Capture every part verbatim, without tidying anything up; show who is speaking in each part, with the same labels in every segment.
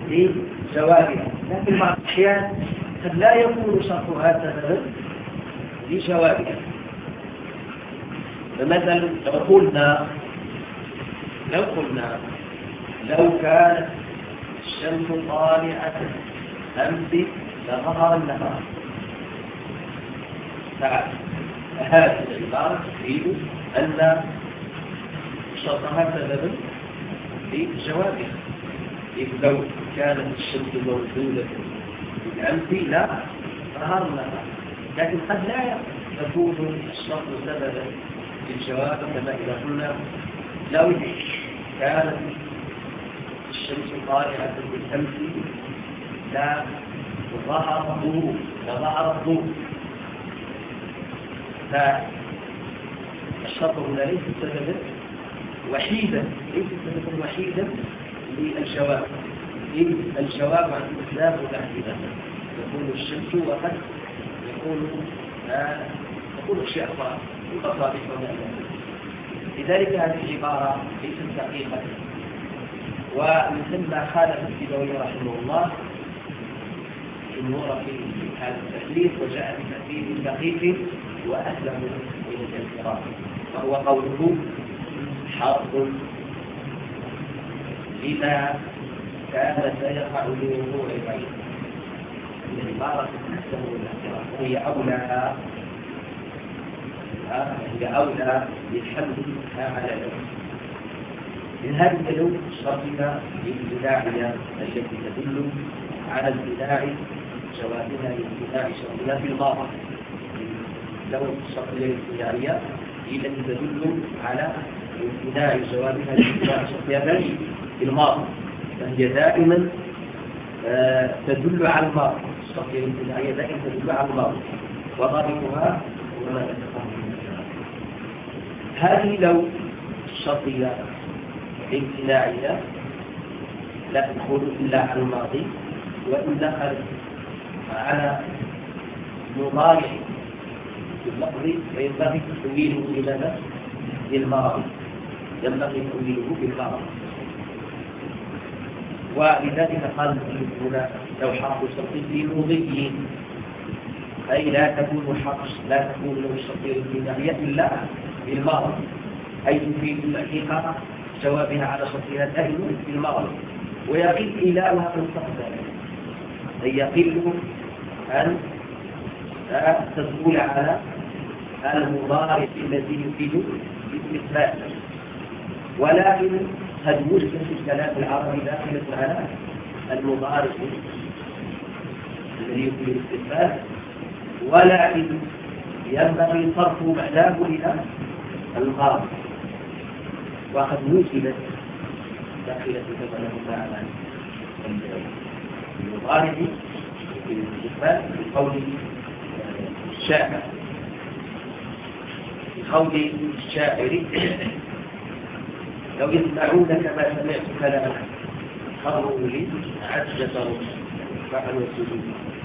Speaker 1: لجوابها، لكن بعض الأحيان قد لا يكون شرطها سببا لجوابها. فمثلا لو قلنا لو قلنا لو كانت الشمس طالعة أمس لظهر النهار، فهذه العبارة تفيد أن شرطها سببا لجوابها. إذ لو كانت الشمس موجودة بالأمس لا ظهر النهار، لكن قد لا يكون الشرط سببا للجواب، كما إذا قلنا لو كانت الشمس طالعة بالأمس لا ظهر الضوء لظهر الضوء، فالشرط هنا ليس سببا وحيدا ليس سببا وحيدا للجواب، إذ الجواب عن الإسلام متعددا، يكون الشمس وقد يكون آه يكون أشياء أخرى متصادفة وما إلى ذلك. لذلك هذه العبارة ليست دقيقة، ومن ثم خالف السيبوي رحمه الله جمهور في هذا التأليف، وجاء بتأليف دقيق وأسلم من الانفراد، وهو قوله حرف إذا كان سيقع لوقوع الغيب. العبارة أسلم من الانفراد، وهي أولى هي أولى بالحمد على ذلك. من هذه الدلول شرطنا للابتداعية التي تدل على ابتداع جوابها لابتداع شرطنا في الماضي. لو الشرطية الابتداعية هي التي تدل على ابتداع جوابها لابتداع شرطها في الماضي، فهي دائما آه تدل على الماضي. الشرطية الابتداعية دائما تدل على الماضي، وضابطها وما يتفهم. هذه لو الشرطية الابتداعية لا تدخل إلا على الماضي، وإن دخلت على مضارع باللفظ فينبغي تحويله إلى الماضي، ينبغي تحويله بالماضي. ولذلك قال المؤلف هنا لو حرف شرط في مضي، أي لا تكون حرف لا تكون له الشرطية الابتداعية إلا بالماضي، أي تفيد الحقيقة جوابها على شرطها دائما في الماضي، ويقل إلهها في المستقبل، أي يقل أن تدخل على المضارع الذي يفيد الاستثبات. ولكن قد وجد في الكلام العربي داخلة على المضارع الذي يفيد الاستثبات، ولكن ينبغي صرف معناه إلى الماضي، وقد وجدت داخلة كما نقول على المضارع في الاستثبات في قول الشاعر في قول الشاعر لو يسمعونك ما سمعت كلامك خروا لي عجة فعلوا السجود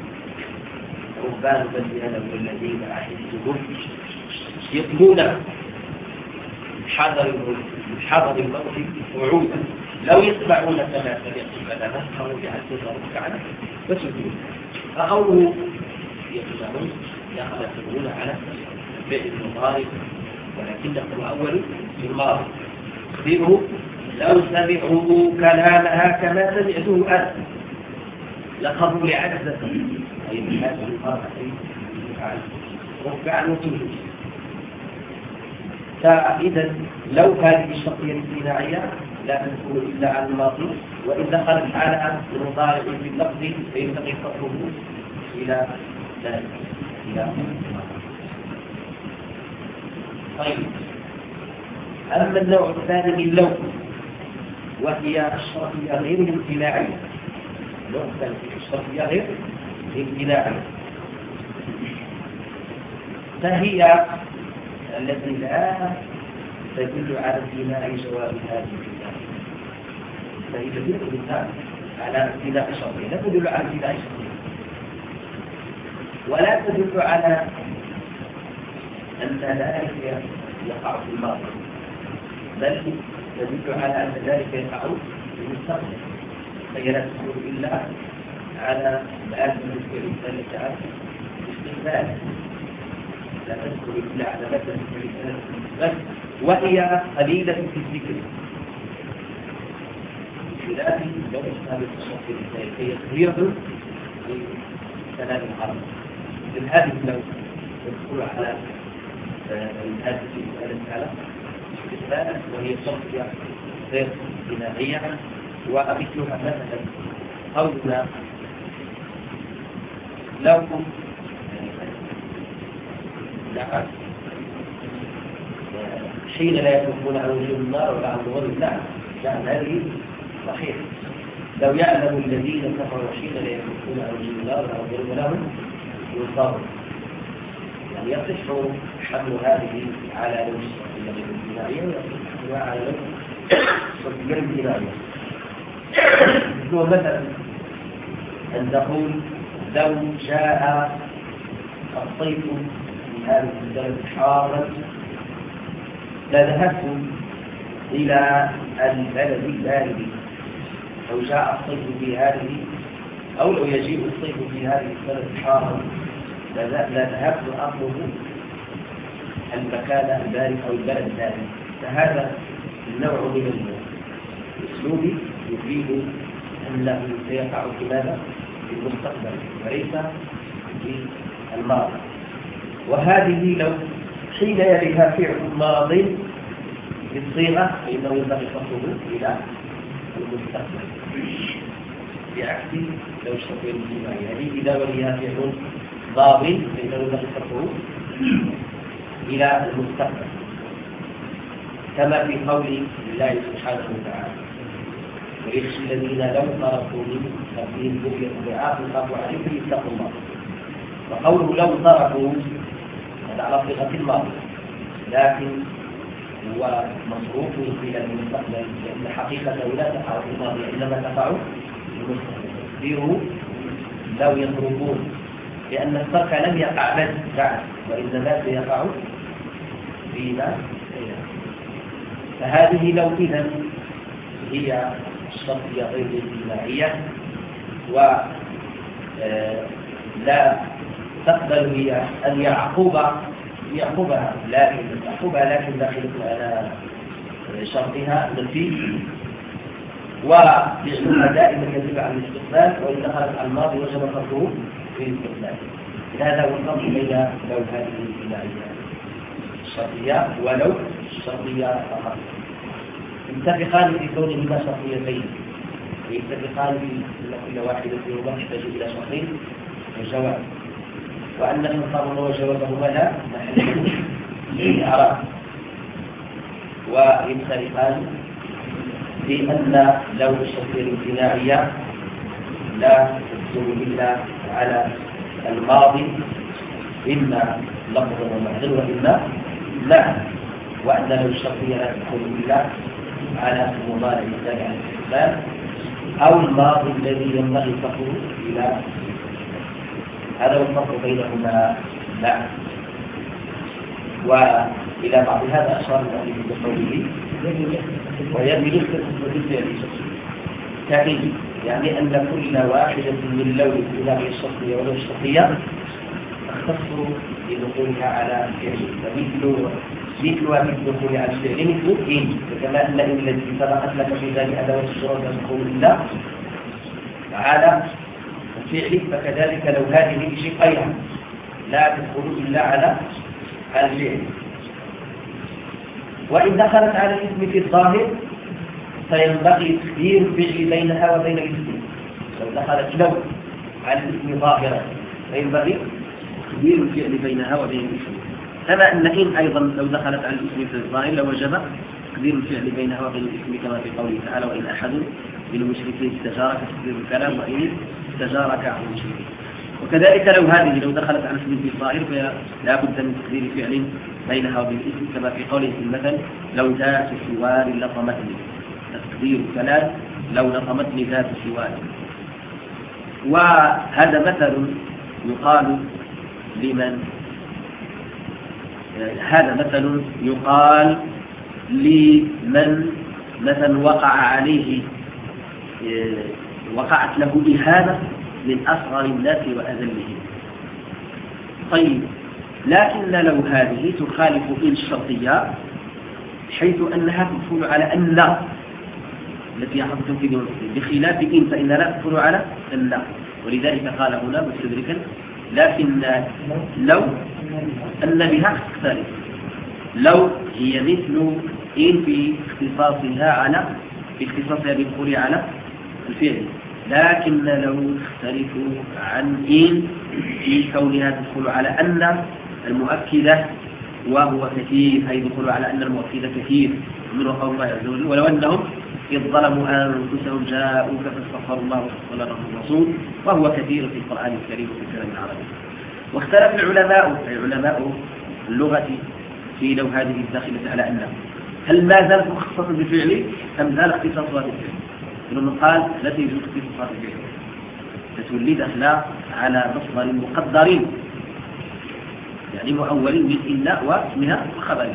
Speaker 1: ربان بنيانا والذين أحسهم يطلون حضر حضر الموت وعودا لو يسمعونك ما سمعت كلامك خروا لي عجة فعلوا السجود. فقوله يسمعون يقتصرون على فعل المضارع، ولكنه الأول في الماضي. تقديره لو سمعوا كلامها كما سمعته أنت لخروا لعجزة، أي من هذه المرأة ركعا وسجود. فإذا لو هذه الشرطية الابتداعية لا تدخل إلا على الماضي، وإن دخلت على المضارع في اللفظ فينبغي صرفه إلى ذلك إلى طيب. أما النوع الثاني من اللون وهي الشرطية غير الابتداعية، النوع الثاني الشرطية غير الابتداعية، فهي التي لا تدل على ابتداء جواب هذه الابتداء، فهي تدل بالذات على ابتداء الشرطية، لا تدل على ابتداء الشرطية، ولا تدل على أن ذلك يقع في الماضي، بل تدل على أن ذلك يقع في المستقبل، أي فهي لا تكون إلا على الآن بالنسبة للثالث تعالى الاستقبال، لا تدخل إلا على مادة الاستقبال، وهي قليلة في الذكر بخلاف لو أسهل التصوير الثالث هي كثيرة في كلام العرب. من هذه لو تدخل على هذه الثالث تعالى الاستقبال وهي صوتية غير بنائية، وأمثلها مثلا قولنا لو لا حين لا يكون عن وجوه النار ولا عن ظهور الله، يعني هذه صحيح. لو يعلم الذين كفروا حين لا يكون عن وجوه النار ولا عن ظهور لهم ينصرون، يعني يصح حمل هذه على لوح الابتدائية ويصح حملها على لوح الابتدائية. هو مثلا أن تقول لو جاء الصيف في هذه البلد حارا لذهبت إلى البلد البارد، أو جاء الصيف في هذه، أو لو يجيء الصيف في هذه البلد حارا لذهبت أطلب المكان البارد أو البلد البارد. فهذا النوع من الأسلوب يفيد أنه سيقع في ماذا؟ في المستقبل وليس في الماضي. وهذه لو حين يليها فعل ماضي بالصيغة فإنه ينبغي فصله إلى المستقبل، بعكس لو اشتقي الاجتماعي. هذه إذا وليها فعل ماضي فإنه ينبغي فصله إلى المستقبل، كما في قول الله سبحانه وتعالى ويخشى الذين لو تركوا من خلفهم ذرية ضعاف خافوا عليهم فليتقوا الله. وقوله لو تركوا هذا على صيغة الماضي، لكن هو مصروف إلى المستقبل، لأن حقيقته لا تقع في الماضي إنما تقع في المستقبل. تقديره لو يتركون، لأن الترك لم يقع بس بعد، وإنما سيقع فيما سيقع. فهذه لو إذن هي الشرطية غير الاجتماعية، ولا تقبل هي أن يعقوب يعقوبها، لكن يعقوبها لكن داخل على شرطها التي وفعلها دائما يجب على الاستقبال، وإن دخلت على الماضي وجب فرضه في الاستقبال. هذا هو الفرق بين لو هذه الاجتماعية الشرطية ولو الشرطية فقط. يتفقان في كونهما شرطيتين، ويتفقان في أن كل واحدة منهما تحتاج إلى شرطين وجواب، وأن الانصار وجوابهما لا محل للإعراب. ويختلفان في أن لو الشرطية الامتناعية لا تدل إلا على الماضي إما لفظا ومعنى وإما لا، وأن لو الشرطية لا تكون إلا على المضارع التابع للاستقبال أو الماضي الذي ينبغي فقه إلى. هذا هو الفرق بينهما. لا، وإلى بعض هذا أشار المؤلف بقوله ويرمي بالفعل كريم، يعني أن كل واحدة من لون الإله الشرطية ولو الشرطية تختص بدخولها على فعل، فمثل مثلها مثل دخول على الفعل مثل إن، كما أن إن الذي سبقت لك في ذلك أدوات الشروط تدخل إلا على الفعل، فكذلك لو هذه بشقيها لا تدخل إلا على الفعل. وإن دخلت على الاسم في الظاهر فينبغي تخدير الفعل بينها وبين الاسم. لو دخلت لو على الاسم ظاهرا فينبغي تخدير الفعل بينها وبين الاسم، كما أن إن أيضا لو دخلت على الاسم في الظاهر لوجب تقدير الفعل بينها وبين الاسم، كما في قوله تعالى وإن أحد من المشركين استجارك تقدير الكلام وإن استجارك عن المشركين. وكذلك لو هذه لو دخلت على الاسم في الظاهر فلا بد من تقدير فعل بينها وبين الاسم، كما في قوله في المثل لو ذات سوار لطمتني، تقدير الكلام لو لطمتني ذات سوار. وهذا مثل يقال لمن هذا مثل يقال لمن مثلا وقع عليه وقعت له إهانة من أصغر الناس وأذلهم. طيب، لكن لو هذه تخالف إن الشرطية حيث أنها تدخل على أن التي يحصل تنفيذ بخلاف إن فإنها لا تدخل على أن، ولذلك قال هنا مستدركا لكن لو أن بها تختلف، لو هي مثل إن في اختصاصها على في اختصاصها بالدخول على الفعل، لكن لو تختلف عن إن في كونها تدخل على أن المؤكدة وهو كثير، أي يدخل على أن المؤكدة كثير منه قول الله عز وجل ولو أنهم إذ ظلموا أنفسهم جاءوك فاستغفروا الله واستغفر لهم الرسول، وهو كثير في القرآن الكريم وفي الكلام العربي. واختلف العلماء أي علماء اللغة في لو هذه الداخلة على أن هل ما زالت مخصصة بالفعل أم زال اختصاصها بالفعل؟ لأنه قال لا يجوز اختصاصها بالفعل، فتولي داخلة على مصدر مقدر يعني مؤول من إلا واسمها وخبرها.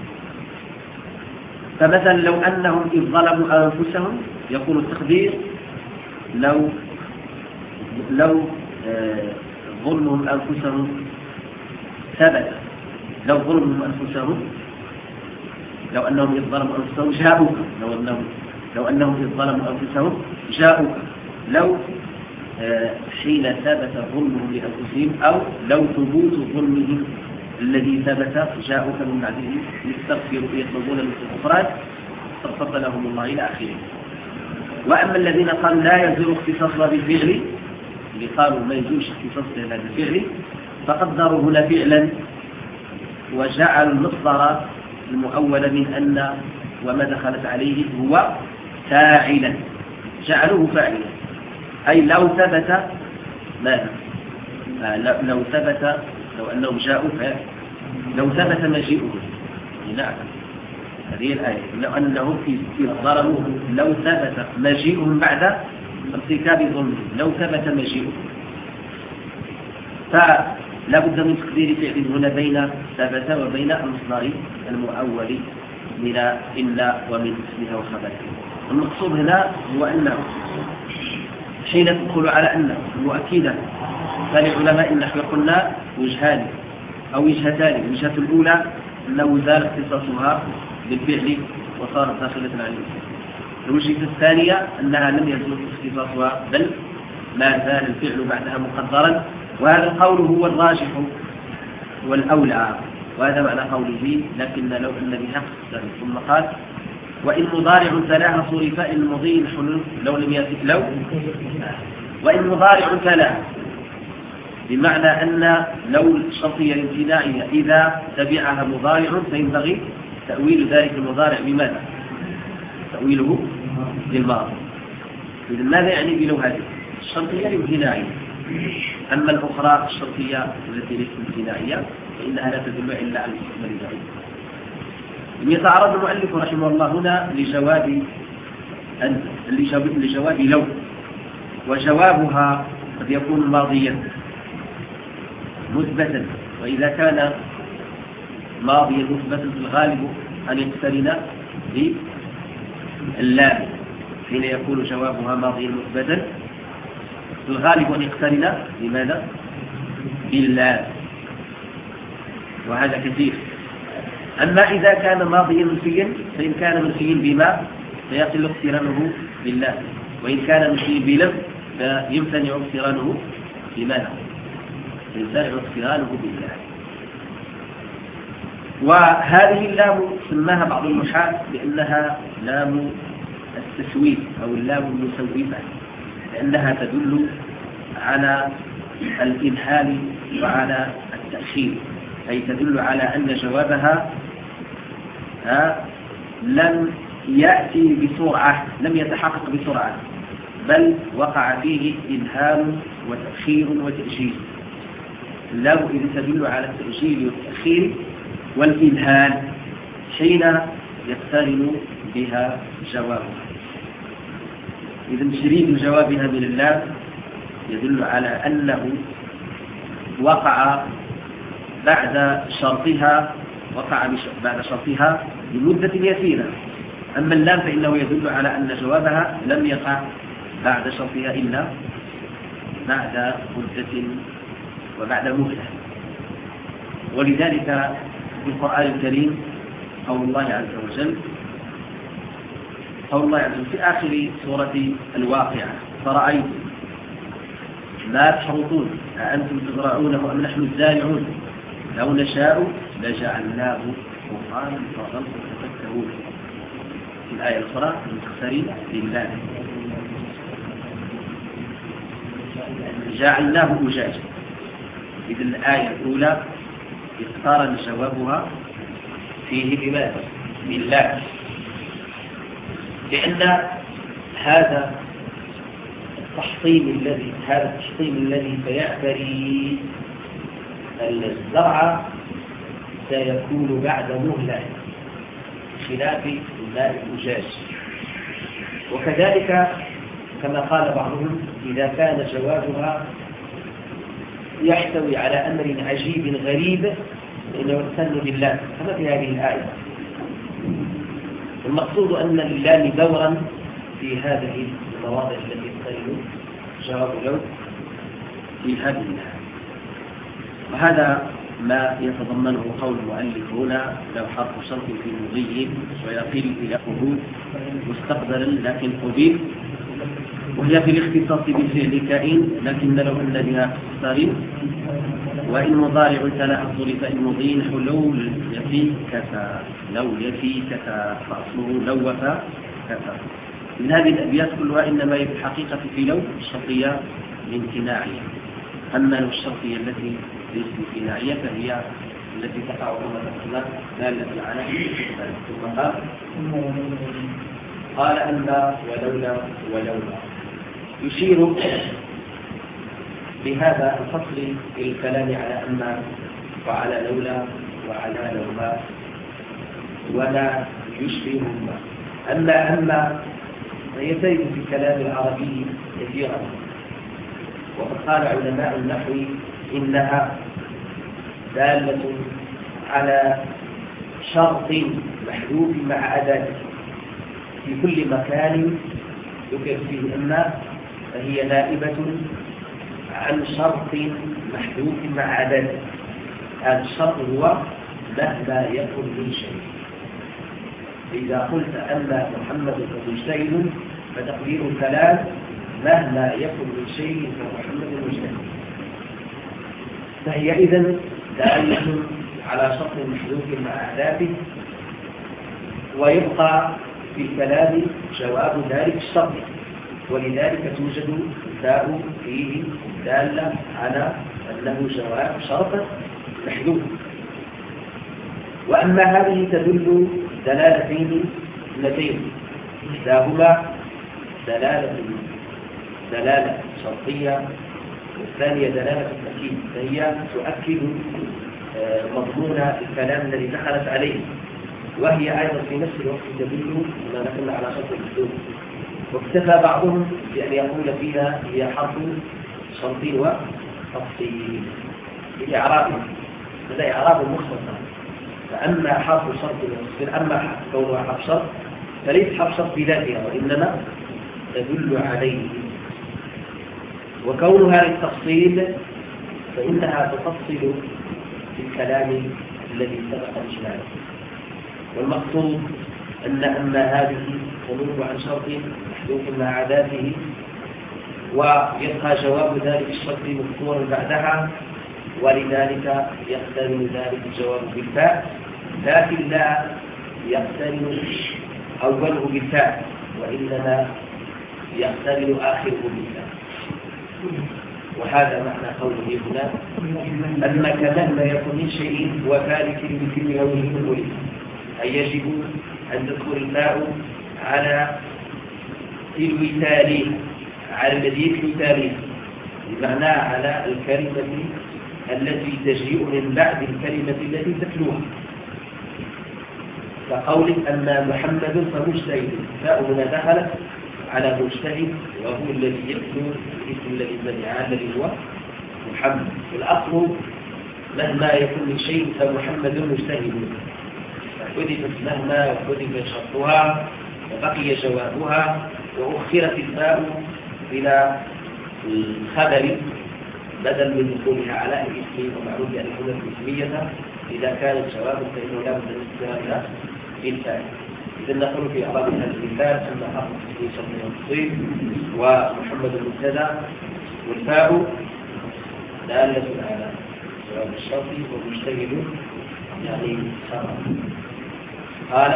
Speaker 1: فمثلا لو أنهم إذ ظلموا أنفسهم يقول التقدير لو لو آه ظلمهم أنفسهم ثبت، لو ظلمهم أنفسهم لو أنهم إذ ظلموا أنفسهم جاءوك، لو أنهم لو أنهم إذ ظلموا أنفسهم جاءوك، لو آه حين ثبت ظلمهم لأنفسهم، أو لو ثبوت ظلمهم الذي ثبت جاءوك من بعده يستغفروا يطلبون من الغفران استغفر لهم الله إلى آخره. وأما الذين قالوا لا يزول اختصاصها بالفعل، اللي قالوا ما يجوز اختصاصها بهذا الفعل، فقدروا هنا فعلا وجعلوا المصدر المؤول من أن وما دخلت عليه هو فاعلا، جعلوه فاعلا، أي لو ثبت ماذا؟ لو ثبت لو أنهم جاءوا لو ثبت مجيئهم، نعم هذه الآية، لو أنهم في ظلموا لو ثبت مجيئهم بعد ارتكاب ظلمهم، لو ثبت مجيئهم، فلا بد من تقدير فعل هنا بين ثبت وبين المصدر المؤول من إلا ومن اسمها وخبرها. المقصود هنا هو أنه حين تدخل على أن مؤكدا، فلعلماء النحو قلنا وجهان أو وجهتان. الوجهة الأولى أنه زال اختصاصها بالفعل وصارت داخلة عليه. الوجهة الثانية أنها لم يزل اختصاصها بل ما زال الفعل بعدها مقدرا، وهذا القول هو الراجح والأولى، وهذا معنى قوله لكن لو أن بها اختصاص. ثم قال وإن مضارع تلاها صرف المضي الحلول لو لم يأتي لو، وإن مضارع تلاها بمعنى أن لو الشرطية الامتناعية إذا تبعها مضارع فينبغي تأويل ذلك المضارع بماذا؟ تأويله للماضي. إذن ماذا يعني بلو هذه؟ الشرطية الامتناعية. أما الأخرى الشرطية التي ليست امتناعية فإنها لا تدل إلا على الاستثناء البعيد. يتعرض المؤلف رحمه الله هنا لجواب أن لجواب لو، وجوابها قد يكون ماضيا مثبتا، وإذا كان ماضيا مثبتا الغالب أن يقترن باللام، حين يكون جوابها ماضيا مثبتا الغالب أن يقترن لماذا؟ باللام، وهذا كثير. أما إذا كان ماضيا منفيا فإن كان منفيا بما فيقل اقترانه بالله، وإن كان منفيا بلم فيمتنع اقترانه بماذا؟ يمتنع اقترانه بالله. وهذه اللام سماها بعض النحاة بأنها لام التسويف أو اللام المسوفة، لأنها تدل على الإمهال وعلى التأخير، أي تدل على أن جوابها لم يأتي بسرعة، لم يتحقق بسرعة، بل وقع فيه إمهال وتأخير وتأجيل. لو إذا تدل على التأجيل والتأخير والإمهال حين يقترن بها جوابها. إذن شريك جوابها من اللام يدل على أنه وقع بعد شرطها وقع بعد شرطها بمدة يسيرة. أما اللام فإنه يدل على أن جوابها لم يقع بعد شرطها إلا بعد مدة وبعد مهلة. ولذلك في القرآن الكريم قول الله عز وجل قول الله عز وجل في آخر سورة الواقعة فرأيتم ما تحرثون أأنتم تزرعونه أم نحن الزارعون لو نشاء لجعلناه قرآنا فظلتم تفكرون. في الآية الأخرى المخسرين لله جعلناه أجاجا. إذن الآية الأولى اقترن جوابها فيه بماذا؟ بالله، لأن هذا التحطيم الذي هذا التحطيم الذي سيعتري الزرع سيكون بعد مهلة خلاف الماء الأجاج. وكذلك كما قال بعضهم إذا كان جوابها يحتوي على أمر عجيب غريب فإنه يستن بالله كما في هذه الآية. المقصود أن لله دورا في هذه المواضع التي يستند جواب لو في هذه الآية. وهذا ما يتضمنه قول المؤلف هنا لو حرف شرط في مضي ويقيل إلى قبول مستقبلا لكن قبيل، وهي في الاختصاص بالفعل كائن لكن لو أن بها اختصارين. وإن مضارع ثلاث صرف المضي نحو لو يفي كفى لو يفي كفى فأصله لو وفى كفى. من هذه الأبيات كلها إنما هي في الحقيقة في لو الشرطية الامتناعية، أما لو الشرطية التي ليست امتناعية فهي التي تقع كما ذكرنا دالة على ثم قال قال أما ولولا ولولا. يشير بهذا الفصل في الكلام على أما وعلى لولا وعلى لولا ولا يشبههما. أما أما فهي ترد في الكلام العربي كثيرا، وقد قال علماء النحو إنها دالة على شرط محذوف مع أداته في كل مكان ذكر فيه أما فهي نائبة عن شرط محذوف مع أداته. هذا الشرط هو مهما يكن من شيء. إذا قلت أن محمد مجتهد فتقدير الكلام مهما يكن من شيء فمحمد مجتهد، فهي إذن دالة على شرط محذوف مع أداته، ويبقى في الكلام جواب ذلك الشرط، ولذلك توجد التاء فيه دالة على أنه جواب شرط محذوف. وأما هذه تدل دلالتين اثنتين، إحداهما دلالة دلالة شرطية والثانية دلالة التأكيد، فهي تؤكد مضمون الكلام الذي دخلت عليه، وهي أيضا في نفس الوقت تدل ما نقل على شرط الحدود. واكتفى بعضهم بأن يقول فيها هي حرف شرطي وتفصيل بإعرابه، هذا إعراب مختصر. فأما حرف شرط وتفصيل، أما كونها حرف شرط فليس حرف شرط بذاتها وإنما تدل عليه، وكونها للتفصيل فإنها تفصل في الكلام الذي سبق إجماله. والمقصود أن أما هذه تنوب عن شرط محذوف مع عاداته، ويبقى جواب ذلك الشرط مذكورا بعدها، ولذلك يقترن ذلك الجواب بالفاء، لكن لا يقترن أوله بالفاء وإنما يقترن آخره بالفاء. وهذا معنى قوله هنا أما كمهما يكون من شيء وذلك بكل يوم ولد، أي يجب أن تذكر الفاء على الوتالي على الذي يتالي، بمعنى على الكلمة التي تجيء من بعد الكلمة التي تتلوها، كقولك أما محمد فمجتهد، فاء هنا دخلت على مجتهد وهو الذي يتلو الاسم الذي بدعاه الذي هو محمد. والأصل مهما يكون من شيء فمحمد مجتهد، فحذفت مهما وحذف شرطها وبقي جوابها وأخرت الفاء إلى الخبر بدل من دخولها على الاسم، ومعلوم بأن الجملة الاسمية إذا كانت جوابا فإنه لا بد من استخدامها بالفعل. إذا نقول في أعراب هذا المثال أن حرف التثنية شرط منصوب ومحمد المبتدأ والفاء دالة على جواب الشرط والمشتغل يعني خبر. قال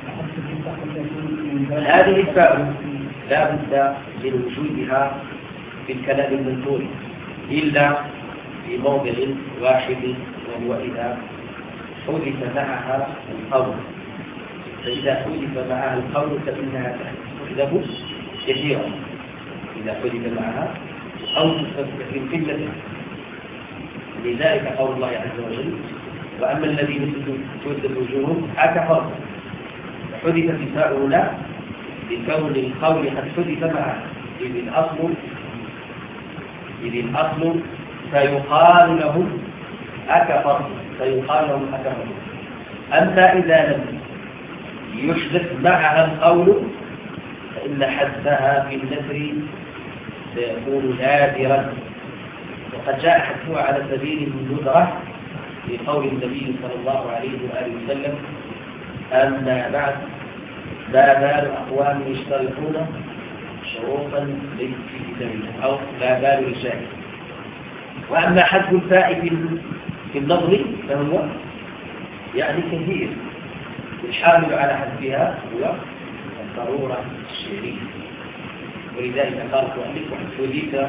Speaker 1: هذه الفاء لا بد من وجودها في الكلام المنثور إلا في موضع واحد، وهو إذا حدث معها القول. فإذا حدث معها القول فإنها تحذف كثيرا. إذا حدث معها أو تستثني في قلة، لذلك قول الله عز وجل: وأما الذين تحدث وجوههم أكفروا. حدثت الفاء هنا لكون القول قد حدث معها، إذ الأصل إذ الأصل فيقال لهم أكفر، فيقال لهم أكفر. أما إذا لم يحدث معها القول فإن حذفها في النثر سيكون نادرا. وقد جاء حذفها على سبيل الندرة في قول النبي صلى الله عليه وآله وسلم: أما بعد لا بال أقوام يشترطون شروطا ليس في كتابهم، أو لا بال لشاهد. وأما حذف الفاء في النظر فهو يعني كثير، الحامل على حذفها هو الضرورة الشعرية. ولذلك قال المؤلف: وحذف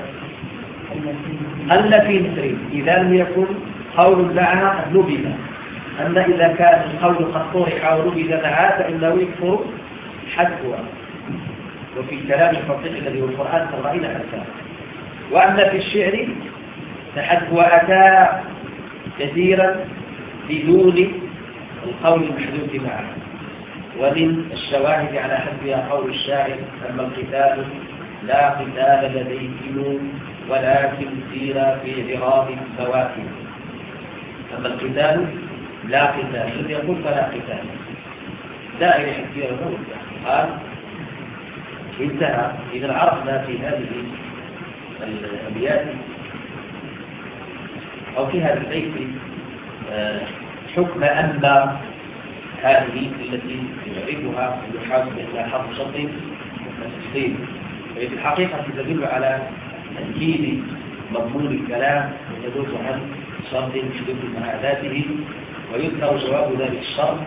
Speaker 1: أن في نثر إذا لم يكن قول معها قد نبذ. أما إذا كان القول قد طرح ونبذ معها فإنه يكفر حذفها. وفي الكلام الفصيح الذي هو القرآن كالرأينا حذفها. وأما في الشعر فحذفها أتى كثيرا بدون القول المحذوف معه. ومن الشواهد على حذفها قول الشاعر: أما القتال لا قتال لديكم ولكن سيرا في عراض السواكن. أما القتال لا قتال، الذي يقول فلا قتال دائما حذفها الموت. قال انتهى. إذا عرفنا في هذه الأبيات أو في هذا البيت حكم أن هذه التي يعرفها يحاسب إلى حرف شرط وتفصيل، وهي في الحقيقة تدل على تأكيد مضمون الكلام وتدل عن شرط يشبه مع ذاته، ويذكر جواب ذلك الشرط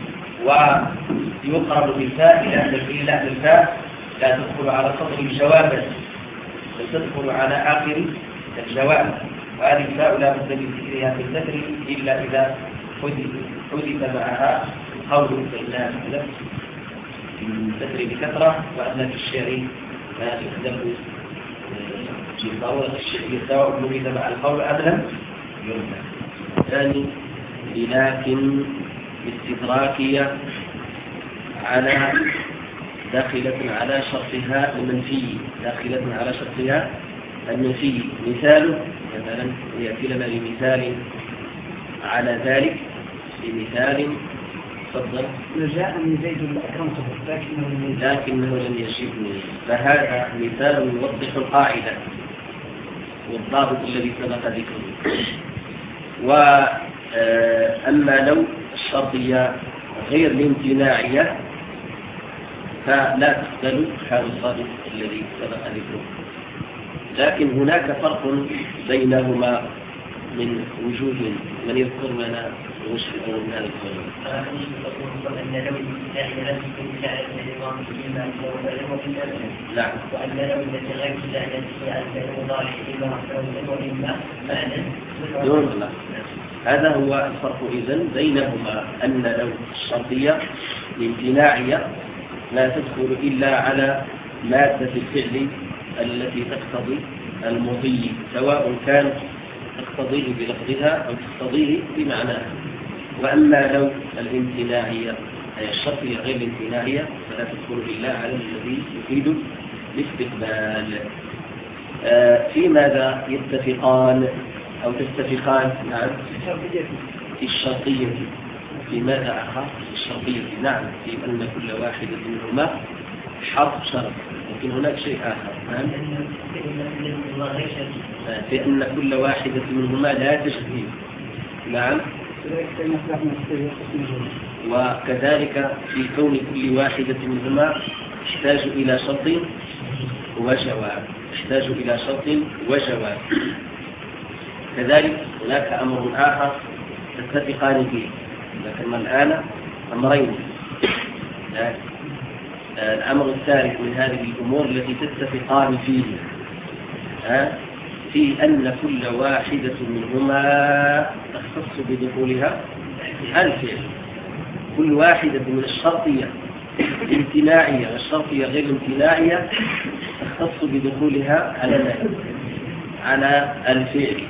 Speaker 1: ويقرب بالفاء لأن لأن الفاء لا تدخل على سطر الجواب بل تدخل على آخر الجواب. وهذه الفاء لا بد من ذكرها في النثر إلا إذا حدث معها قول فإنها تحدث في النثر بكثرة. وأن في الشعر ما يحدث في ضرورة الشعرية سواء نبذ مع القول أم لم يرمى. ثاني: لكن استدراكية على داخلة على شرطها المنفي، داخلة على شرطها المنفي. مثال مثلا يأتي لنا بمثال على ذلك، بمثال تفضل:
Speaker 2: جاءني زيد أكرمته لكنه
Speaker 1: لكنه لم يجبني. فهذا مثال يوضح القاعدة والضابط الذي سبق ذكره. وأما لو الشرطية غير الامتناعية فلا تقبل حال الصادق الذي سبق ذكره. لكن هناك فرق بينهما من وجوه. من يذكر لنا وجه من هذا القول؟ نعم.
Speaker 2: وأن لو التي غير التي المضارع
Speaker 1: إما هذا هو الفرق إذن بينهما، أن لو الشرطية الامتناعية لا تدخل إلا على مادة الفعل التي تقتضي المضي، سواء كان تقتضيه بلفظها أو تقتضيه بمعناها. وأما لو الامتناعية أي الشرطية غير الامتناعية فلا تدخل إلا على الذي يفيد الاستقبال. آه في ماذا يتفقان أو تتفقان؟ نعم، في الشرطية. في ماذا آخر؟ في الشرطية، نعم، في أن كل واحد منهما حرف شرط، لكن هناك شيء آخر. نعم. فإن كل واحدة منهما لا تشتهي. نعم. وكذلك في كون كل واحدة منهما يحتاج إلى شرط وجواب يحتاج إلى شرط وجواب. كذلك هناك أمر آخر تتفقان فيه، ذكرنا الآن أمرين. الأمر الثالث من هذه الأمور التي تتفقان فيه في أن كل واحدة منهما تختص بدخولها الفعل. كل واحدة من الشرطية الامتناعية والشرطية غير الامتناعية تختص بدخولها على على الفعل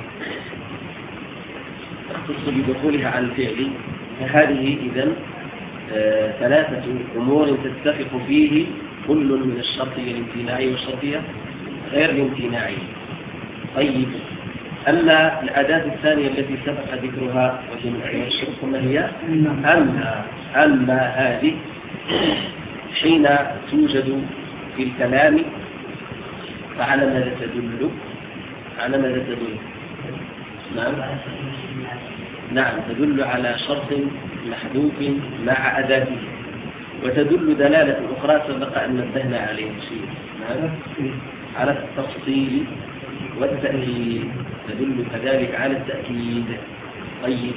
Speaker 1: تختص بدخولها على الفعل. فهذه إذن آه ثلاثة أمور تتفق فيه كل من الشرطية الامتناعية والشرطية غير الامتناعية. طيب، أما الأداة الثانية التي سبق ذكرها وهي من أدوات الشرط ما هي؟ أما أما هذه حين توجد في الكلام فعلى ماذا تدل؟ على ماذا تدل؟ نعم نعم تدل على شرط محذوف مع أداته، وتدل دلالة أخرى سبق أن نبهنا عليه شيء. نعم. على التفصيل والتأكيد، تدل كذلك على التأكيد. طيب،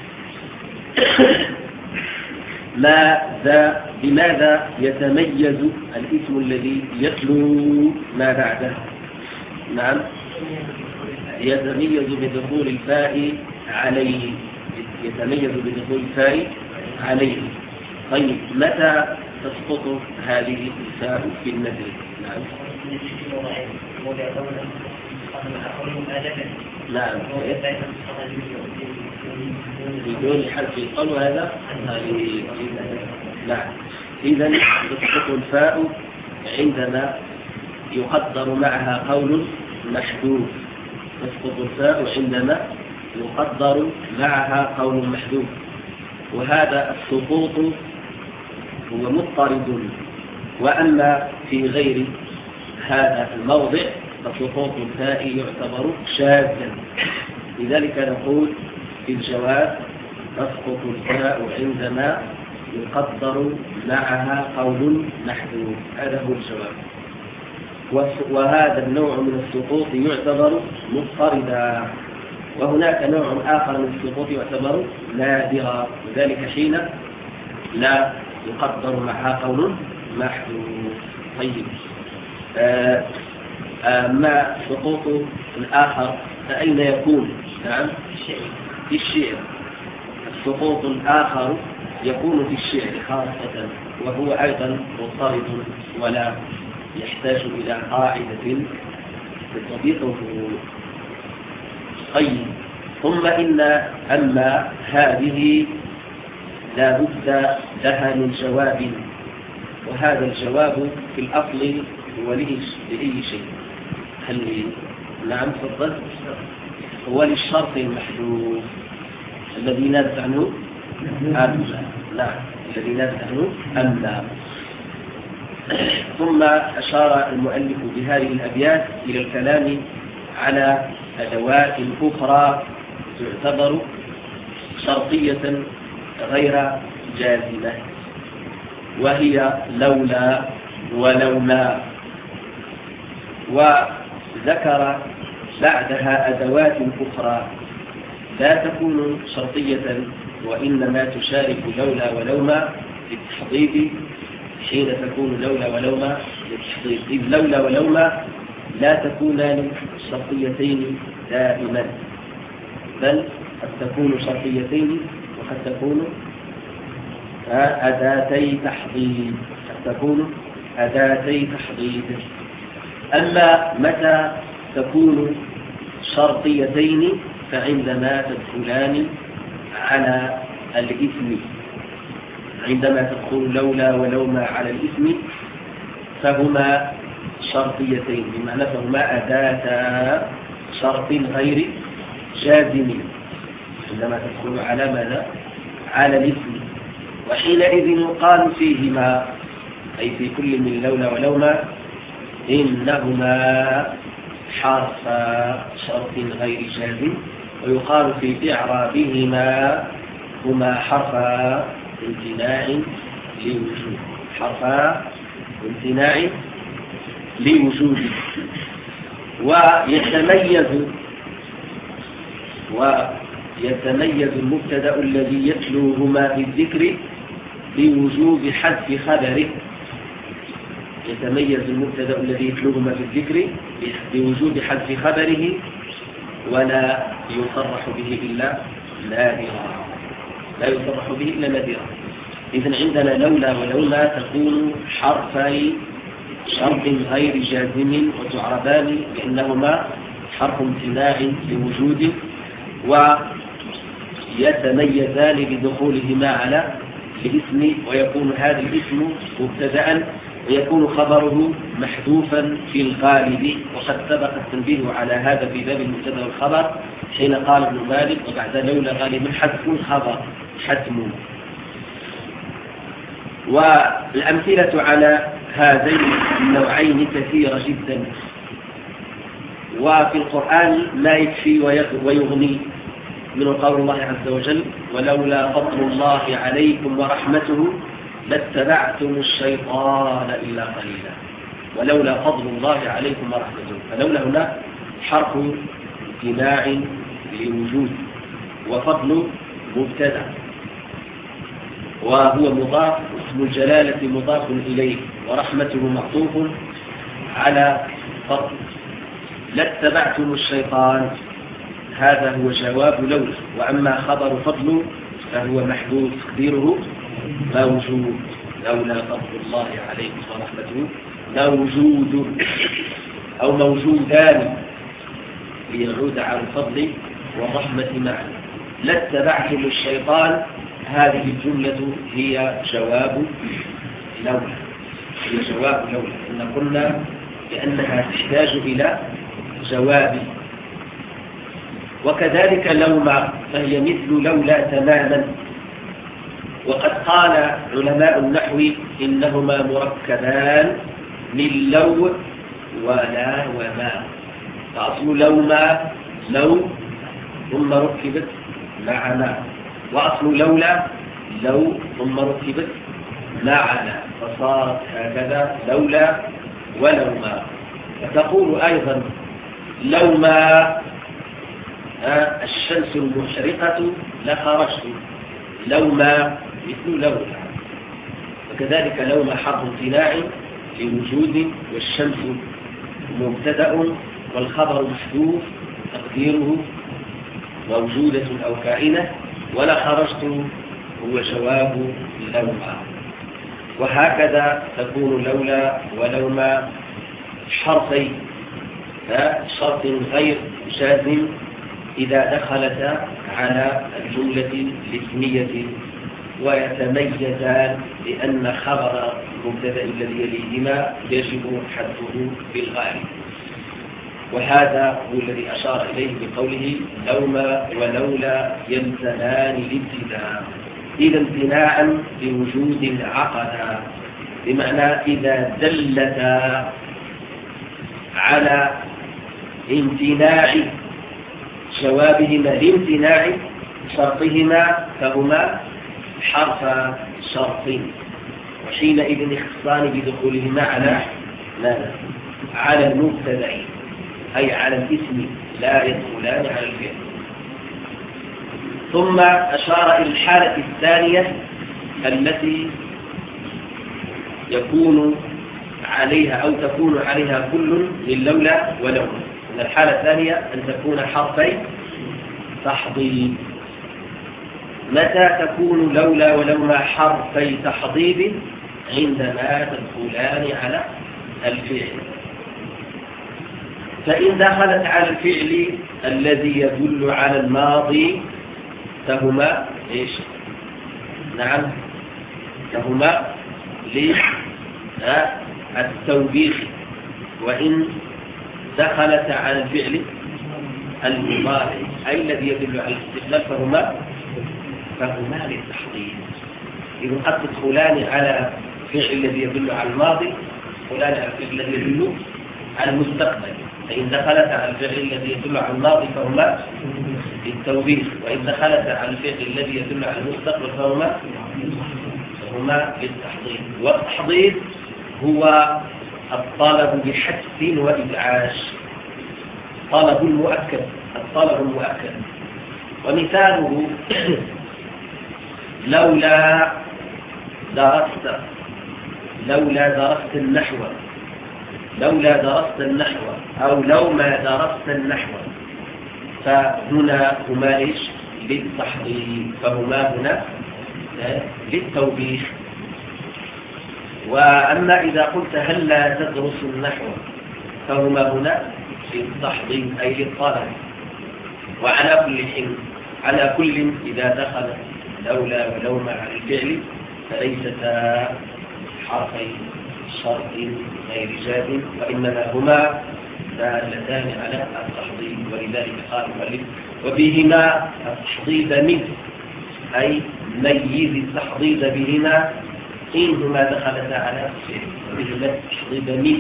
Speaker 1: ماذا بماذا يتميز الاسم الذي يتلو ما بعده؟ نعم، يتميز بدخول الفاء عليه يتميز بدخول الفاء عليه. طيب، متى تسقط هذه الفاء في النزل؟ نعم نعم بدون حرف القلب هذا. نعم. إذن تسقط الفاء عندما يقدر معها قول محذوف. تسقط الفاء عندما يقدر معها قول محذوف، وهذا السقوط هو مضطرد. وأما في غير هذا الموضع فسقوط الفاء يعتبر شاذا. لذلك نقول في الجواب تسقط الفاء عندما يقدر معها قول محذوف. هذا هو الجواب. وهذا النوع من السقوط يعتبر مضطردا، وهناك نوع آخر من السقوط يعتبر نادرا، وذلك حين لا يقدر معها قول محذوف. طيب، آه أما السقوط الآخر فأين يكون؟ نعم، في الشعر. السقوط الآخر يكون في الشعر خاصة، وهو أيضا مضطرد ولا يحتاج إلى قاعدة تضبطه. طيب، ثم إن أما هذه لا بد لها من جواب، وهذا الجواب في الأصل هو لأي شيء. هل نعم تفضل؟ هو للشرط المحذوف الذي نبت عنه أم لا الذي نبت عنه أم لا. ثم أشار المؤلف بهذه الأبيات إلى الكلام على أدوات أخرى تعتبر شرطية غير جازمة، وهي لولا ولولا. وذكر بعدها أدوات أخرى لا تكون شرطية وإنما تشارك لولا ولوما للتحضيض، حين تكون لولا ولوما للتحضيض. إذ لولا ولوما لا تكونان شرطيتين دائما، بل قد تكون شرطيتين وقد تكون أداتي تحضيض قد تكون أداتي تحضيض. أما متى تكون شرطيتين فعندما تدخلان على الإثم. عندما تدخل لولا ولوما على الإثم فهما شرطيتين، بمعنى فهما أداة شرط غير جازم عندما تدخل على ماذا؟ على الإثم. وحينئذ يقال فيهما، أي في كل من لولا ولوما، إنهما حرف شرط غير جازم، ويقال في إعرابهما هما حرف امتناع لوجود، حرف امتناع لوجود. ويتميز ويتميز المبتدأ الذي يتلوهما في الذكر بوجوب حذف خبره، يتميز المبتدأ الذي يتلوهما في الذكر بوجوب حذف خبره، ولا يصرح به إلا نادرا، لا يصرح به إلا نادرا. إذن عندنا لولا ولولا تكون حرفي شرط غير جازم وتعربان بأنهما حرف امتناع لوجود، ويتميزان بدخولهما على الاسم، ويكون هذا الاسم مبتدأ ويكون خبره محذوفا في الغالب. وقد سبق التنبيه على هذا في باب المبتدأ والخبر حين قال ابن مالك وبعد لولا غالب حذف الخبر حتم. والأمثلة على هذين النوعين كثيرة جدا، وفي القرآن ما يكفي ويغني من قول الله عز وجل ولولا فضل الله عليكم ورحمته لاتبعتم الشيطان إلا قليلا، ولولا فضل الله عليكم ورحمته. فلولا هنا حرف امتناع لوجود، وفضل مبتدأ وهو مضاف، اسم الجلالة مضاف إليه، ورحمته معطوف على فضل. لاتبعتم الشيطان هذا هو جواب لولا، وأما خبر فضل فهو محذوف تقديره موجود، لولا فضل الله عليكم ورحمته موجود أو موجودان ليعود على الفضل والرحمة معا. لاتبعتم الشيطان هذه الجملة هي جواب لولا، هي جواب لولا، إن قلنا بأنها تحتاج إلى جواب. وكذلك لوما فهي مثل لولا تماما. وقد قال علماء النحو إنهما مركبان من لو ولا وما، فأصل لوما لو ثم ركبت مع ما، وأصل لولا لو ثم ركبت معنا، فصارت هكذا لولا ولوما. فتقول أيضا لوما الشمس المشرقة لخرجت، لوما مثل لولا. وكذلك لوما حرف امتناع لوجود، والشمس مبتدأ والخبر محذوف تقديره موجودة أو كائنة، ولا خرجت هو جواب لوما. وهكذا تكون لولا ولوما حرفي شرط غير جازم إذا دخلتا على الجملة الاسمية، ويتميزان لأن خبر المبتدأ الذي يليهما يجب حذفه بالغالب. وهذا هو الذي أشار إليه بقوله لوما ولولا يلزمان الابتداء، إذا امتناعا بوجود عقدا، بمعنى إذا دلتا على امتناع جوابهما لامتناع شرطهما فهما حرف شرط، وحينئذ يخصان بدخولهما على ماذا؟ على المبتدأ، أي على الاسم، لا يدخلان على الفعل. ثم أشار إلى الحالة الثانية التي يكون عليها أو تكون عليها كل من لولا ولولا. الحالة الثانية أن تكون حرفي تحضيض. متى تكون لولا ولولا حرفي تحضيض؟ عندما تدخلان على الفعل. فإن دخلت على الفعل الذي يدل على الماضي فهما إيش؟ نعم، فهما للتوبيخ. وإن دخلت على الفعل المضارع أي الذي يدل على الاستقلال فهما فهما للتحضير. إذن قد تدخلان على الفعل الذي يدل على الماضي، تدخلان على الفعل الذي يدل المستقبل. فإن دخلت على الفعل الذي يدل على الماضي فهما للتوبيخ، وإن دخلت على الفعل الذي يدل على المستقبل فهما فهما للتحضيض. والتحضيض هو الطلب بحث وإزعاج، طلب مؤكد، الطلب المؤكد. ومثاله لولا درست لولا درست النحو لولا درست النحو أو لو ما درست النحو، فهنا هما إيش؟ للتحضيض، فهما هنا للتوبيخ. وأما إذا قلت هل لا تدرس النحو فهما هنا للتحضيض أي للطلب. وعلى كل حين على كل إذا دخل لولا ولو ما على الفعل فليستا حرفي شرط غير جاد، وإنما هما دالتان على التحضيض. ولذلك قال المؤلف وبهما التحضيض منه، أي ميز التحضيض بهما إنهما دخلتا على الفعل، وبهما التحضيض منه.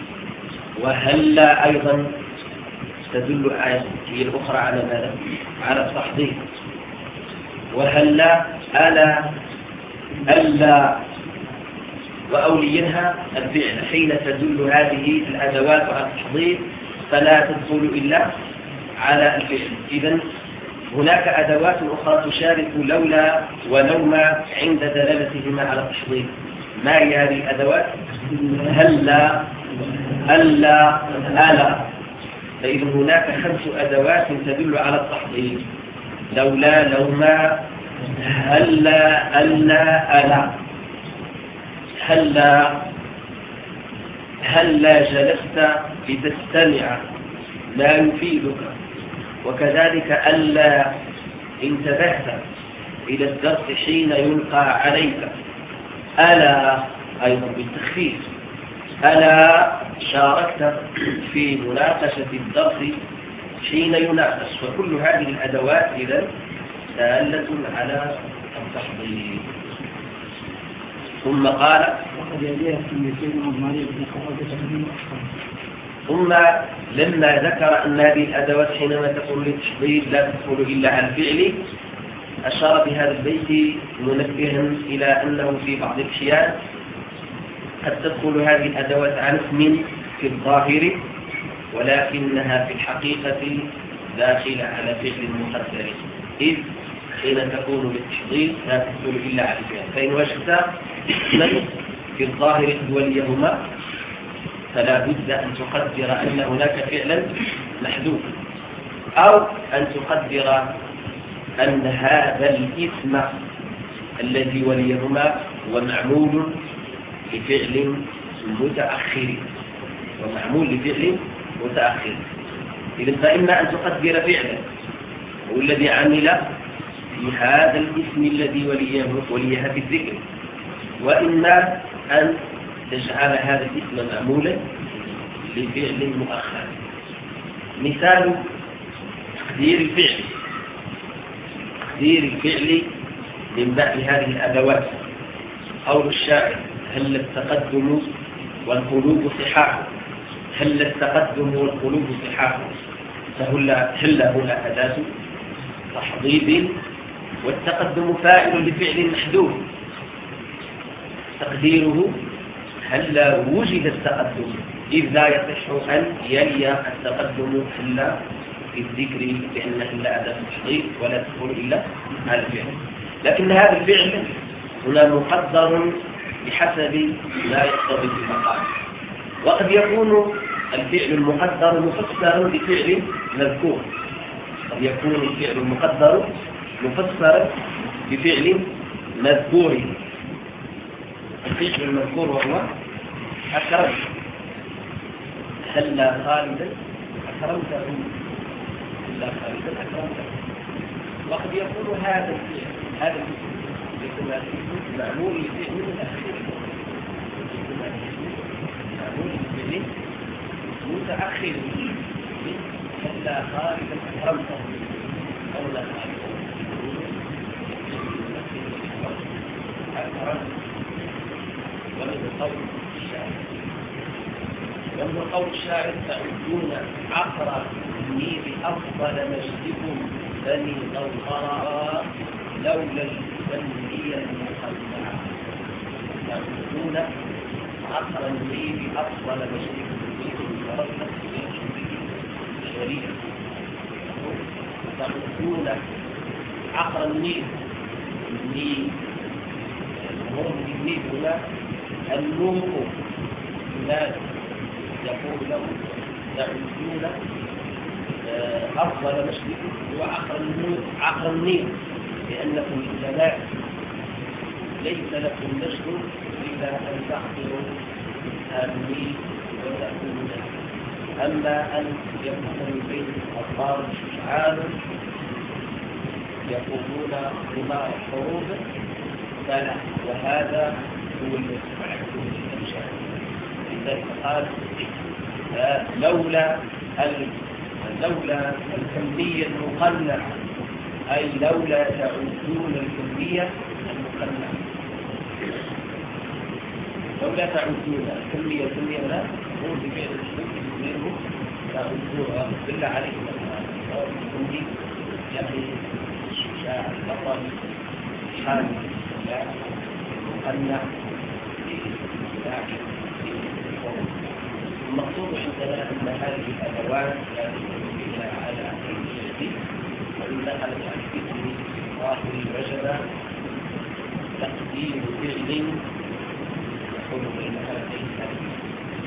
Speaker 1: وهلا أيضا تدل هي الأخرى على ماذا؟ على التحضيض. وهلا ألا ألا وأولينها الفعل، حين تدل هذه الأدوات على التحضيض فلا تدخل إلا على الفعل. إذن هناك أدوات أخرى تشارك لولا ولوما عند دلالتهما على التحضيض. ما هي هذه الأدوات؟ هلا ألا ألا. فإذن هناك خمس أدوات تدل على التحضيض: لولا لوما هلا ألا ألا. هلا هلا جلست لتستمع ما يفيدك، وكذلك ألا انتبهت إلى الدرس حين يلقى عليك. ألا أيضا بالتخفيف، ألا شاركت في مناقشة الدرس حين يناقش. فكل هذه الأدوات إذن دالة على التحضير. ثم قال ثم لما ذكر أن هذه الأدوات حينما تقول للتحضير لا تدخل إلا على الفعل، أشار بهذا البيت منبها إلى أنه في بعض الأحيان قد تدخل هذه الأدوات على اسم في الظاهر، ولكنها في الحقيقة داخلة على فعل مقدر، إذ حين تكون للتحضير لا تدخل إلا على الفعل. فإن وجدت اسما في الظاهر وليهما فلا بد أن تقدر أن هناك فعلا محذوف، أو أن تقدر أن هذا الاسم الذي وليهما هو معمول لفعل متأخر ومعمول لفعل متأخر. إذن فإما أن تقدر فعلا هو الذي عمل في هذا الاسم الذي وليه وليها في الذكر، وإما أن تجعل هذا الاسم معمولا لفعل مؤخر. مثال تقدير الفعل تقدير الفعل من بعد هذه الأدوات قول الشاعر هل التقدم والقلوب صحاح، هل التقدم والقلوب صحاح. فهل هل هنا أداة تحضيض، والتقدم فاعل لفعل محذوف، تقديره هل وجد التقدم، إذ لا يصح أن يلي التقدم هل في الذكر لأن هل أداة تحضيض ولا تدخل إلا على الفعل. لكن هذا الفعل هنا مقدر بحسب ما يقتضي المقام، وقد يكون الفعل المقدر مفسرا بفعل مذكور، قد يكون الفعل المقدر مفسرا بفعل مذكور. الفعل المذكور وهو أكرم، هلا خالدا أكرمته، هلا خالدا أكرمته. وقد يكون هذا الفعل هذا يكون معمول لفعل متأخر، معمول لفعل متأخر، هلا خالدا أكرمته أو لا خالدا أكرمته. ومن قول الشاعر ينظر قول الشاعر تعدون عقر النيل أفضل مجدكم بني غوغراء لولا الفنية المخلعة. تعدون عقر النيل أفضل مجدكم ورثة شريعة. تعدون عقر النيل النيل المرض النيل هنا النور لا يقول له تعدون أفضل مشركم هو عقر النيل عقر النيل لأنكم الجماعة ليس لكم مجد إلا أن تحضروا النيل وتأكلوا له. أما أن يكون من بين الأطفال شجعان يقومون بما الحروب فلا، وهذا هو الذي فعلته في الشعر. لذلك قال لولا لولا الكمية المقنعة، أي لولا تعدون الكمية المقنعة، لولا تعدون الكمية الكمية لا تقول بفعل الشيء منه تعدون بالله عليكم الكمية يعني الشجاع البطل حامل مقنع المقصود عندنا أن هذه الأدوات لا تدل إلا على الجديد، وإنها لتأكيد ظاهر الوجب تقديم فعل يحول بين هذين الأدوات.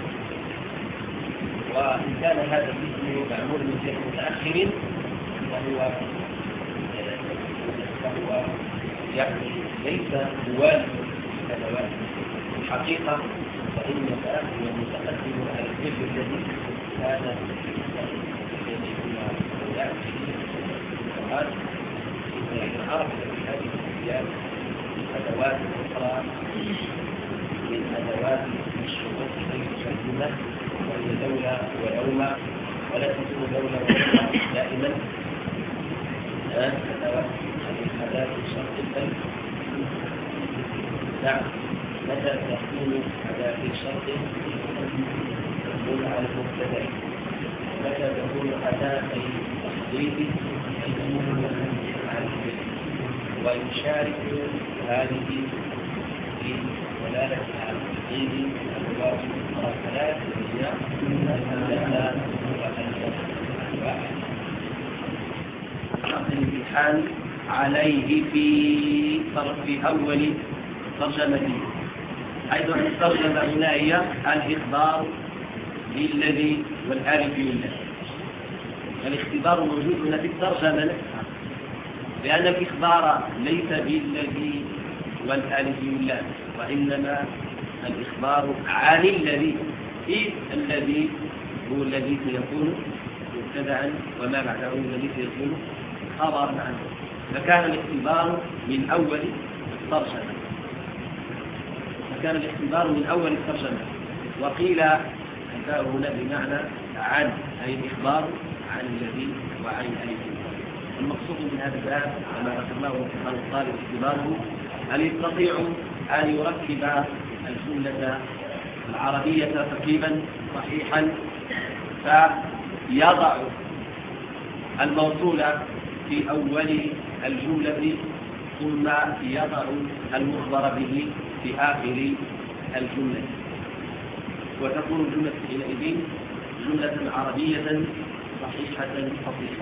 Speaker 1: وإن كان هذا الاسم معمول من فعل متأخر فهو فهو يعني ليس موالي الأدوات الحقيقة، فإنك هو المتقدم على الفعل الذي كان وقال إن عرف هذه الأشياء أدوات أخرى من أدوات الشروط المسلمة وهي دولة ويوم، ولا تكون دولة ويوم دائما أدوات أداة الشرط البيت. نعم، متى تكون أداة الشرط تكون على المبتدأ، متى تكون أداة التحديد تكون على الفعل، ويشارك هذه في دلالة على التحديد الأدوات الثلاث وهي الأداة والواحد. الامتحان عليه في طرف أول ترجمته. أيضا الترجمة هنا هي الإخبار بالذي والآلف بالله. الاختبار موجود هنا في الترجمة نفسها، لأن الإخبار ليس بالذي والآلف بالله، وإنما الإخبار عن الذي، إذ الذي هو الذي سيكون مبتدأ وما بعده الذي سيكون خبرا عنه، فكان الاختبار من أول الترجمة فكان الاختبار من أول الترجمة وقيل الباء هنا بمعنى عن، أي الإخبار عن الذي وعن الألف. المقصود من هذا الباب كما ذكرناه امتحان الطالب اختباره أن يستطيع أن يركب الجملة العربية تركيبا صحيحا، فيضع الموصول في أول الجملة ثم يضع المخبر به في آخر الجملة، وتكون الجملة حينئذ جملة عربية صحيحة فصيحة.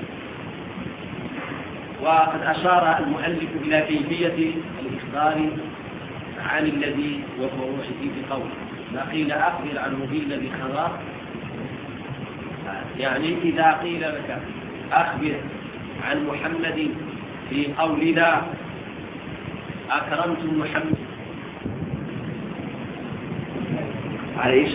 Speaker 1: وقد أشار المؤلف إلى كيفية الإخبار عن الذي وفروعه في قوله، ما قيل أخبر عنه بالذي خبر، يعني إذا قيل لك أخبر عن محمد في قولنا أكرمت محمد على إيش؟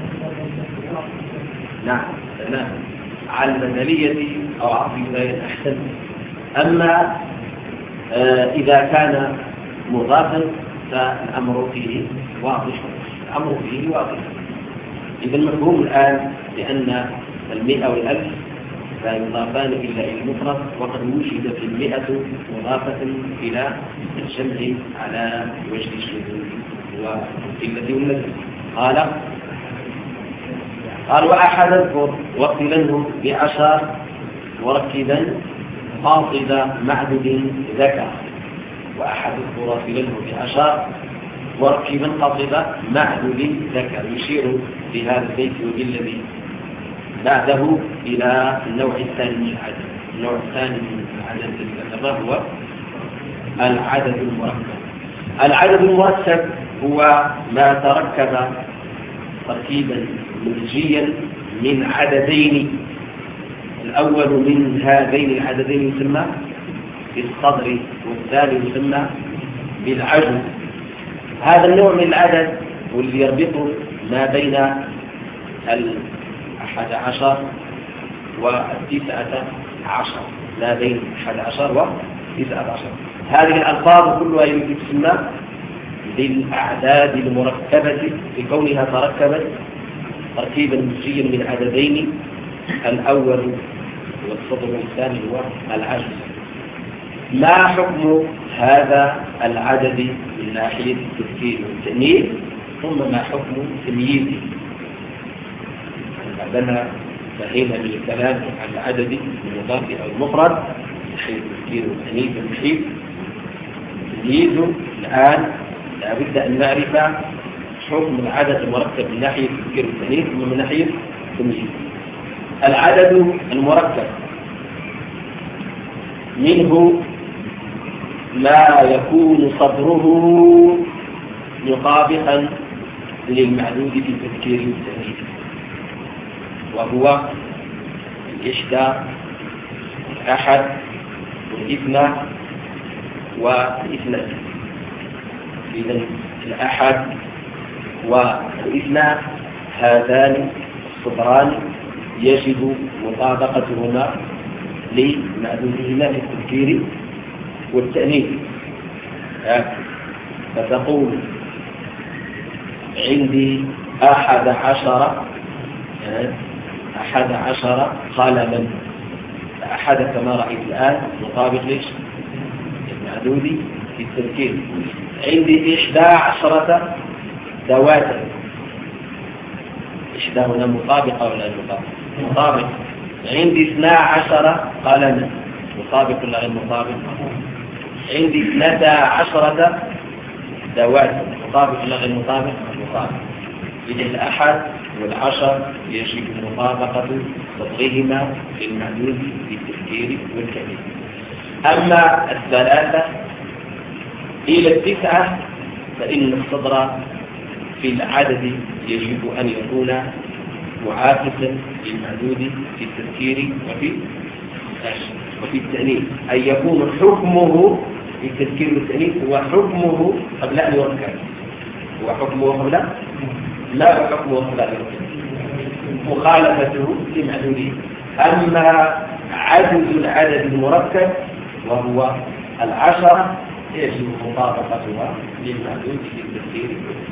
Speaker 1: نعم نعم على المثالية أو عطف الولاية أحسن. أما آه إذا كان مضافا فالأمر فيه واضح، الأمر فيه واضح. إذا المفهوم الآن لأن المئة والألف لا يضافان إلا إلى المفرد، وقد وجد في المئة مضافة إلى الجمع على وجه الشذوذ والقلة والنزل. قال قال وأحد اذكر وقتلنه بعشر مركبا قاصد معدد ذكر. وأحد اذكر وقتلنه بعشر مركبا قاصد معدد ذكر، يشير في هذا البيت والذي بعده إلى النوع الثاني من العدد. النوع الثاني من العدد الذي هو العدد المركب. العدد المركب هو ما تركب تركيبا لوجيا من عددين. الأول من هذين العددين يسمى بالصدر، والثاني يسمى بالعجز. هذا النوع من العدد واللي يربط ما بين الأحد عشر والتسعة عشر، ما بين الأحد عشر والتسعة عشر. هذه الألفاظ كلها تسمى بالأعداد المركبة لكونها تركبت تركيبا وجيا من عددين، الأول هو الصدر والثاني هو العجز. ما حكم هذا العدد من ناحية التذكير والتأنيث، ثم ما حكم تمييزه بعدما انتهينا من الكلام عن العدد المضاف أو المفرد من ناحية التذكير والتأنيث والتمييز. تمييزه الآن لابد أن نعرف حكم العدد المركب من ناحية التذكير والتأنيث ثم من ناحية التمييز. العدد المركب منه ما يكون صدره مطابقا للمعدود في التذكير والتأنيث، وهو الإحدى الأحد والإثنى والإثنى. إذن الأحد والإثنى هذان الصدران يجب مطابقتهما لمعدودهما في التذكير والتأنيث. فتقول عندي أحد عشر أحد عشر قلما. أحد كما رأيت الآن مطابق ليش المعدود في التذكير. عندي إحدى عشرة ذواتا. إحدى هنا مطابقة ولا مطابقة؟ مطابقة. عندي اثنا عشر قلما، مطابق ولا غير مطابق؟ عندي اثنتا عشرة ذواتا، مطابق ولا غير مطابق؟ مطابق. إذا الأحد والعشر يجب مطابقة صدرهما للمعدود في التذكير والتأنيث. أما الثلاثة إلى التسعة فإن الصدر في العدد يجب أن يكون معاكسا للمعدود في التذكير وفي وفي التأنيث، أي يكون حكمه في التذكير والتأنيث هو حكمه قبل أن يركب. هو حكمه قبل لا حكمه قبل أن يركب، مخالفته لمعدوده. أما عدد العدد المركب وهو العشرة يجب مطابقتها للمعدود في التذكير.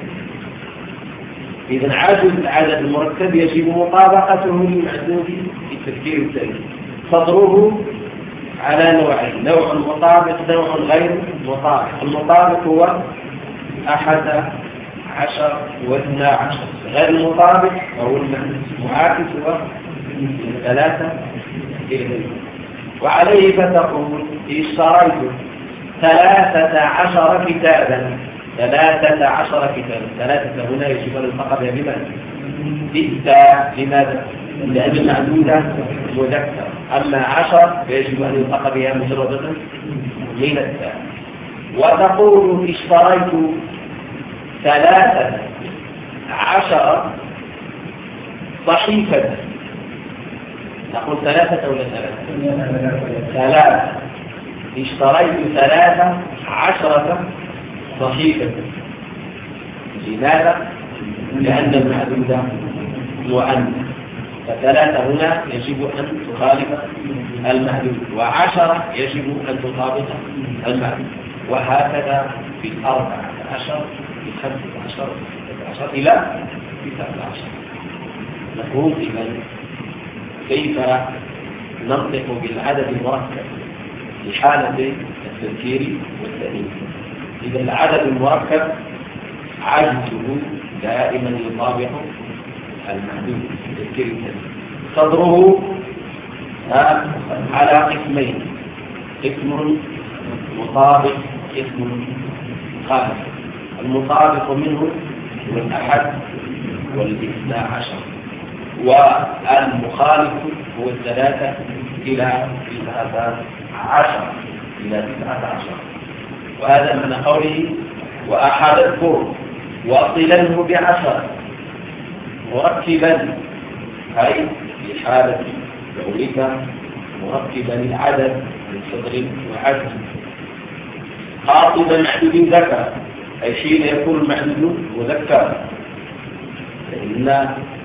Speaker 1: إذن عدد العدد المركب يجب مطابقته للمعدود في التذكير والتأنيث. صدره على نوعين، نوع مطابق نوع غير مطابق. المطابق هو أحد عشر واثنى عشر. غير المطابق وهو المعاكس هو ثلاثة إلى. وعليه فتقول اشتريت ثلاثة عشر كتابا. ثلاثة عشر كتابا. ثلاثة هنا يجب أن يلتقى بها بماذا؟ بالتاء. لماذا؟ لأن المعدودة مذكر. أما عشر يجب أن يلتقى بها مجردة من التاء. وتقول اشتريت ثلاثة عشر صحيفة. نقول ثلاثة ولا ثلاثة؟ ثلاثة. اشتريت ثلاثة عشرة صحيفة. لماذا؟ لأن المعدودة مؤنث، فثلاثة هنا يجب أن تخالف المعدود، وعشرة يجب أن تطابق المعدود، وهكذا في الأربعة عشر في خمسة عشر عشر إلى تسعة عشر. نقول إذن كيف ننطق بالعدد المركب في حالة التذكير والتأنيث. إذا العدد المركب عجزه دائما يطابق المحدود الكلمة. صدره على قسمين، قسم مطابق قسم خالف. المطابق منه هو الأحد والاثنى عشر، والمخالف هو الثلاثة إلى تسعة عشر إلى تسعة عشر. وهذا من قوله وأحد الفرق وصلنه بعشر مركبا، أي في حالة قولك مركبا العدد من صدر وعدد. خاطبا محدود ذكر، أي حين يكون المحدود مذكر، فإن